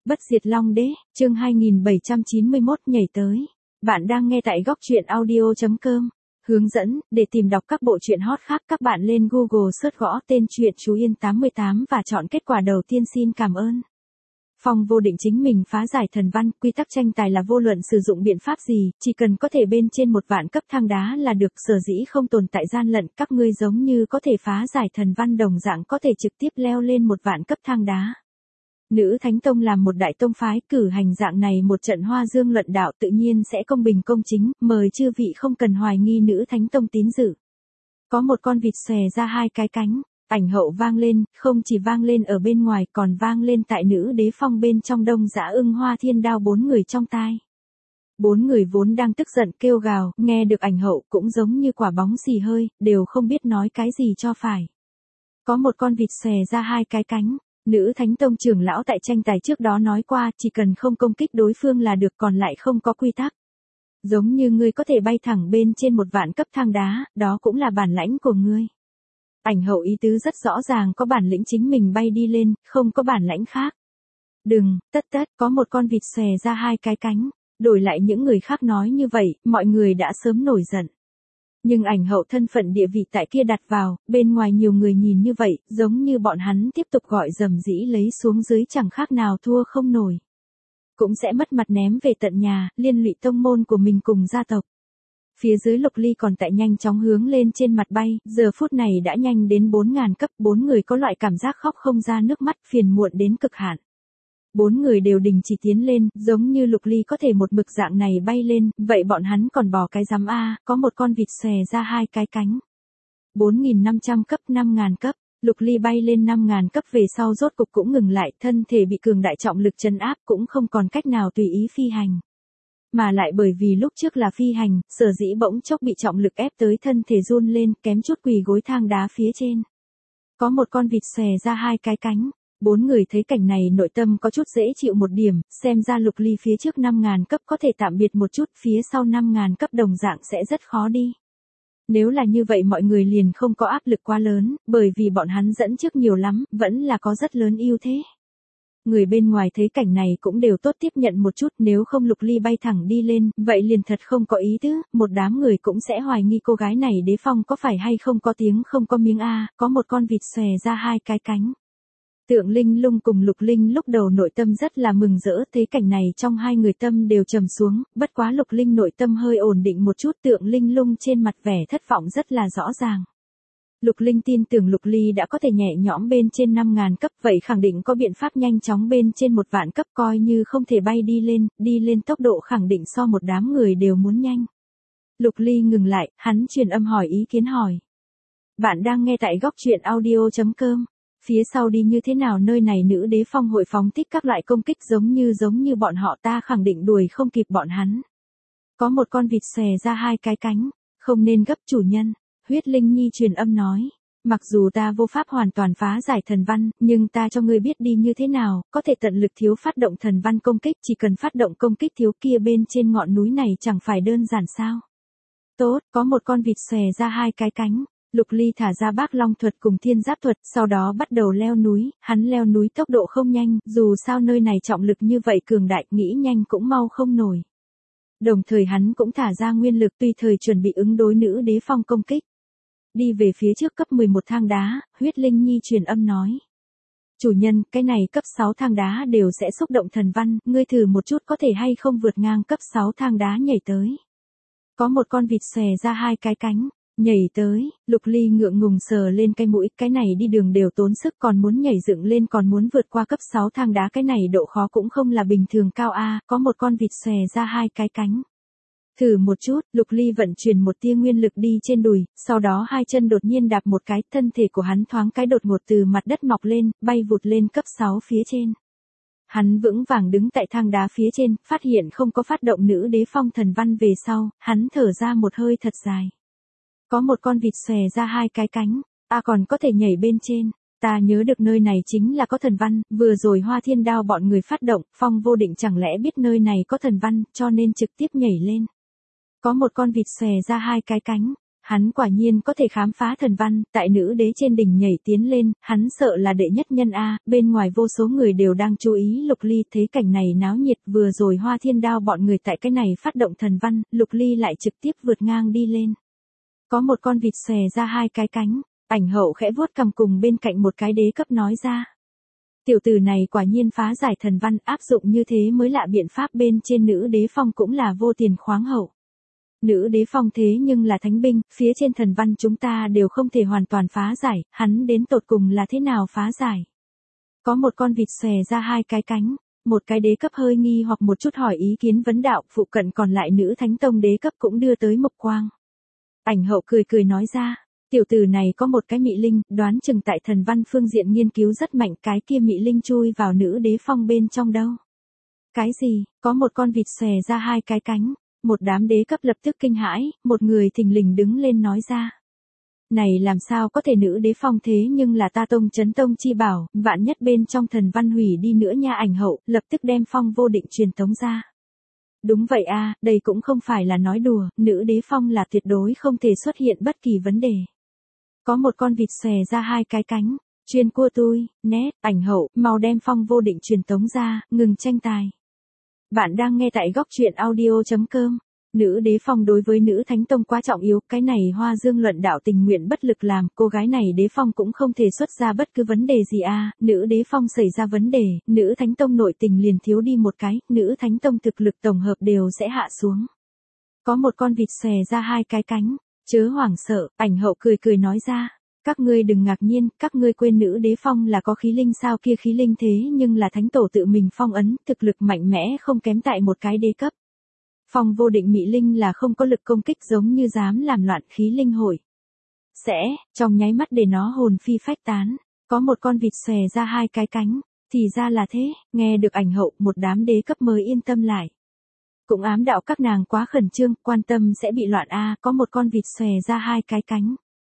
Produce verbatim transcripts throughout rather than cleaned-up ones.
Bất diệt Long Đế, chương hai nghìn bảy trăm chín mươi mốt nhảy tới. Bạn đang nghe tại góc truyện audio chấm com. Hướng dẫn, để tìm đọc các bộ truyện hot khác các bạn lên Google search gõ tên truyện Chú Yên tám mươi tám và chọn kết quả đầu tiên. Xin cảm ơn. Phong Vô Định chính mình phá giải thần văn, quy tắc tranh tài là vô luận sử dụng biện pháp gì, chỉ cần có thể bên trên một vạn cấp thang đá là được, sở dĩ không tồn tại gian lận, các ngươi giống như có thể phá giải thần văn đồng dạng có thể trực tiếp leo lên một vạn cấp thang đá. Nữ Thánh Tông làm một đại tông phái, cử hành dạng này một trận hoa dương luận đạo tự nhiên sẽ công bình công chính, mời chư vị không cần hoài nghi Nữ Thánh Tông tín dự. Có một con vịt xòe ra hai cái cánh, ảnh hậu vang lên, không chỉ vang lên ở bên ngoài còn vang lên tại Nữ Đế Phong bên trong Đông Dã Ưng Hoa Thiên Đao bốn người trong tai. Bốn người vốn đang tức giận kêu gào, nghe được ảnh hậu cũng giống như quả bóng xì hơi, đều không biết nói cái gì cho phải. Có một con vịt xòe ra hai cái cánh. Nữ Thánh Tông trưởng lão tại tranh tài trước đó nói qua, chỉ cần không công kích đối phương là được, còn lại không có quy tắc. Giống như ngươi có thể bay thẳng bên trên một vạn cấp thang đá, đó cũng là bản lãnh của ngươi. Ảnh hậu ý tứ rất rõ ràng, có bản lĩnh chính mình bay đi lên, không có bản lãnh khác. Đừng, tất tất, có một con vịt xòe ra hai cái cánh. Đổi lại những người khác nói như vậy, mọi người đã sớm nổi giận. Nhưng ảnh hậu thân phận địa vị tại kia đặt vào, bên ngoài nhiều người nhìn như vậy, giống như bọn hắn tiếp tục gọi dầm dĩ lấy xuống dưới chẳng khác nào thua không nổi. Cũng sẽ mất mặt ném về tận nhà, liên lụy tông môn của mình cùng gia tộc. Phía dưới Lục Ly còn tại nhanh chóng hướng lên trên mặt bay, giờ phút này đã nhanh đến bốn ngàn cấp, bốn người có loại cảm giác khóc không ra nước mắt, phiền muộn đến cực hạn. Bốn người đều đình chỉ tiến lên, giống như Lục Ly có thể một mực dạng này bay lên, vậy bọn hắn còn bò cái rắm a, có một con vịt xòe ra hai cái cánh. bốn nghìn năm trăm cấp, năm ngàn cấp, Lục Ly bay lên năm ngàn cấp về sau rốt cục cũng ngừng lại, thân thể bị cường đại trọng lực trấn áp cũng không còn cách nào tùy ý phi hành. Mà lại bởi vì lúc trước là phi hành, sở dĩ bỗng chốc bị trọng lực ép tới thân thể run lên, kém chút quỳ gối thang đá phía trên. Có một con vịt xòe ra hai cái cánh. Bốn người thấy cảnh này nội tâm có chút dễ chịu một điểm, xem ra Lục Ly phía trước năm ngàn cấp có thể tạm biệt một chút, phía sau năm ngàn cấp đồng dạng sẽ rất khó đi. Nếu là như vậy mọi người liền không có áp lực quá lớn, bởi vì bọn hắn dẫn trước nhiều lắm, vẫn là có rất lớn ưu thế. Người bên ngoài thấy cảnh này cũng đều tốt tiếp nhận một chút, nếu không Lục Ly bay thẳng đi lên, vậy liền thật không có ý tứ, một đám người cũng sẽ hoài nghi cô gái này Đế Phong có phải hay không có tiếng không có miếng a, có một con vịt xòe ra hai cái cánh. Tượng Linh Lung cùng Lục Linh lúc đầu nội tâm rất là mừng rỡ, thấy cảnh này trong hai người tâm đều trầm xuống, bất quá Lục Linh nội tâm hơi ổn định một chút, Tượng Linh Lung trên mặt vẻ thất vọng rất là rõ ràng. Lục Linh tin tưởng Lục Ly đã có thể nhẹ nhõm bên trên năm ngàn cấp, vậy khẳng định có biện pháp nhanh chóng bên trên một vạn cấp, coi như không thể bay đi lên, đi lên tốc độ khẳng định so một đám người đều muốn nhanh. Lục Ly ngừng lại, hắn truyền âm hỏi ý kiến hỏi. Bạn đang nghe tại góc truyện audio chấm com. Phía sau đi như thế nào, nơi này Nữ Đế Phong hội phóng thích các loại công kích giống như giống như bọn họ, ta khẳng định đuổi không kịp bọn hắn. Có một con vịt xòe ra hai cái cánh, không nên gấp chủ nhân, Huyết Linh Nhi truyền âm nói. Mặc dù ta vô pháp hoàn toàn phá giải thần văn, nhưng ta cho ngươi biết đi như thế nào, có thể tận lực thiếu phát động thần văn công kích, chỉ cần phát động công kích thiếu kia bên trên ngọn núi này chẳng phải đơn giản sao. Tốt, có một con vịt xòe ra hai cái cánh. Lục Ly thả ra Bác Long thuật cùng Thiên Giáp thuật, sau đó bắt đầu leo núi, hắn leo núi tốc độ không nhanh, dù sao nơi này trọng lực như vậy cường đại, nghĩ nhanh cũng mau không nổi. Đồng thời hắn cũng thả ra nguyên lực tùy thời chuẩn bị ứng đối Nữ Đế Phong công kích. Đi về phía trước cấp mười một thang đá, Huyết Linh Nhi truyền âm nói. Chủ nhân, cái này cấp sáu thang đá đều sẽ xúc động thần văn, ngươi thử một chút có thể hay không vượt ngang cấp sáu thang đá nhảy tới. Có một con vịt xòe ra hai cái cánh. Nhảy tới, Lục Ly ngượng ngùng sờ lên cái mũi, cái này đi đường đều tốn sức, còn muốn nhảy dựng lên, còn muốn vượt qua cấp sáu thang đá, cái này độ khó cũng không là bình thường cao a, có một con vịt xòe ra hai cái cánh. Thử một chút, Lục Ly vận chuyển một tia nguyên lực đi trên đùi, sau đó hai chân đột nhiên đạp một cái, thân thể của hắn thoáng cái đột ngột từ mặt đất mọc lên, bay vụt lên cấp sáu phía trên. Hắn vững vàng đứng tại thang đá phía trên, phát hiện không có phát động Nữ Đế Phong thần văn về sau, hắn thở ra một hơi thật dài. Có một con vịt xòe ra hai cái cánh, a à còn có thể nhảy bên trên, ta nhớ được nơi này chính là có thần văn, vừa rồi Hoa Thiên Đao bọn người phát động, Phong Vô Định chẳng lẽ biết nơi này có thần văn, cho nên trực tiếp nhảy lên. Có một con vịt xòe ra hai cái cánh, Hắn quả nhiên có thể khám phá thần văn, tại nữ đế trên đỉnh nhảy tiến lên, hắn sợ là đệ nhất nhân A, bên ngoài vô số người đều đang chú ý Lục Ly thấy cảnh này náo nhiệt vừa rồi Hoa Thiên Đao bọn người tại cái này phát động thần văn, Lục Ly lại trực tiếp vượt ngang đi lên. Có một con vịt xòe ra hai cái cánh, ảnh hậu khẽ vuốt cầm cùng bên cạnh một cái đế cấp nói ra. Tiểu tử này quả nhiên phá giải thần văn áp dụng như thế mới lạ biện pháp bên trên nữ đế phong cũng là vô tiền khoáng hậu. Nữ đế phong thế nhưng là thánh binh, phía trên thần văn chúng ta đều không thể hoàn toàn phá giải, hắn đến tột cùng là thế nào phá giải. Có một con vịt xòe ra hai cái cánh, một cái đế cấp hơi nghi hoặc một chút hỏi ý kiến vấn đạo, phụ cận còn lại nữ thánh tông đế cấp cũng đưa tới mộc quang. Ảnh hậu cười cười nói ra, tiểu tử này có một cái mị linh, đoán chừng tại thần văn phương diện nghiên cứu rất mạnh, cái kia mị linh chui vào nữ đế phong bên trong đâu. Cái gì, có một con vịt xòe ra hai cái cánh. Một đám đế cấp lập tức kinh hãi, một người thình lình đứng lên nói ra. Này làm sao có thể nữ đế phong thế nhưng là ta tông chấn tông chi bảo, vạn nhất bên trong thần văn hủy đi nữa nha. Ảnh hậu, lập tức đem phong vô định truyền tống ra. Đúng vậy a, đây cũng không phải là nói đùa, nữ đế phong là tuyệt đối không thể xuất hiện bất kỳ vấn đề. Có một con vịt xòe ra hai cái cánh, chuyên cua tôi, nét, ảnh hậu, mau đem phong vô định truyền tống ra, ngừng tranh tài. Bạn đang nghe tại góc truyện audio chấm com. Nữ đế phong đối với nữ thánh tông quá trọng yếu, cái này Hoa Dương luận đạo tình nguyện bất lực làm, cô gái này đế phong cũng không thể xuất ra bất cứ vấn đề gì a, à. Nữ đế phong xảy ra vấn đề, nữ thánh tông nội tình liền thiếu đi một cái, nữ thánh tông thực lực tổng hợp đều sẽ hạ xuống. Có một con vịt xòe ra hai cái cánh, chớ hoảng sợ, ảnh hậu cười cười nói ra. Các ngươi đừng ngạc nhiên, các ngươi quên nữ đế phong là có khí linh sao, kia khí linh thế nhưng là thánh tổ tự mình phong ấn, thực lực mạnh mẽ không kém tại một cái đế cấp. Phong vô định mị linh là không có lực công kích giống như dám làm loạn khí linh hội. Sẽ, trong nháy mắt để nó hồn phi phách tán, có một con vịt xòe ra hai cái cánh, thì ra là thế, nghe được ảnh hậu một đám đế cấp mới yên tâm lại. Cũng ám đạo các nàng quá khẩn trương, quan tâm sẽ bị loạn a, có một con vịt xòe ra hai cái cánh.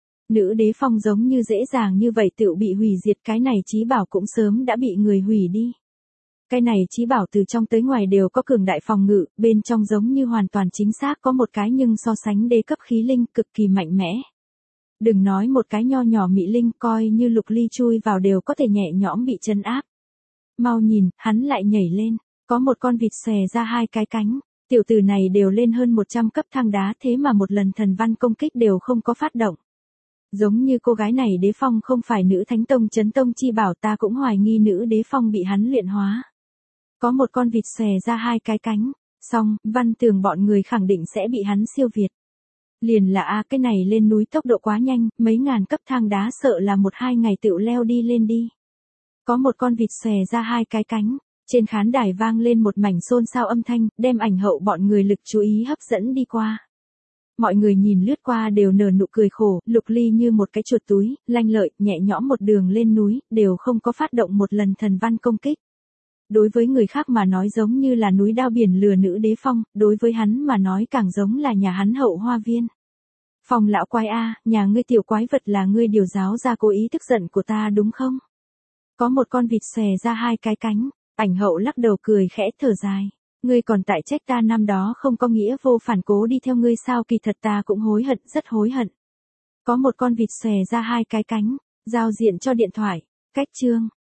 Nữ đế phong giống như dễ dàng như vậy tự bị hủy diệt, cái này chí bảo cũng sớm đã bị người hủy đi. Cái này chí bảo từ trong tới ngoài đều có cường đại phòng ngự, bên trong giống như hoàn toàn chính xác có một cái nhưng so sánh đế cấp khí linh cực kỳ mạnh mẽ. Đừng nói một cái nho nhỏ mị linh, coi như Lục Ly chui vào đều có thể nhẹ nhõm bị trấn áp. Mau nhìn, hắn lại nhảy lên, có một con vịt xòe ra hai cái cánh, tiểu tử này đều lên hơn một trăm cấp thang đá thế mà một lần thần văn công kích đều không có phát động. Giống như cô gái này đế phong không phải nữ thánh tông chấn tông chi bảo, ta cũng hoài nghi nữ đế phong bị hắn luyện hóa. Có một con vịt xòe ra hai cái cánh, xong, Văn Tường bọn người khẳng định sẽ bị hắn siêu việt. Liền là a, cái này lên núi tốc độ quá nhanh, mấy ngàn cấp thang đá sợ là một hai ngày tựu leo đi lên đi. Có một con vịt xòe ra hai cái cánh, trên khán đài vang lên một mảnh xôn xao âm thanh, đem ảnh hậu bọn người lực chú ý hấp dẫn đi qua. Mọi người nhìn lướt qua đều nở nụ cười khổ, Lục Ly như một cái chuột túi, lanh lợi, nhẹ nhõm một đường lên núi, đều không có phát động một lần thần văn công kích. Đối với người khác mà nói giống như là núi đao biển lửa nữ đế phong, đối với hắn mà nói càng giống là nhà hắn hậu hoa viên. Phong lão quái a, nhà ngươi tiểu quái vật là ngươi điều giáo ra cố ý tức giận của ta đúng không? Có một con vịt xòe ra hai cái cánh, ảnh hậu lắc đầu cười khẽ thở dài. Ngươi còn tại trách ta năm đó không có nghĩa vô phản cố đi theo ngươi sao, kỳ thật ta cũng hối hận, rất hối hận. Có một con vịt xòe ra hai cái cánh, giao diện cho điện thoại, cách chương.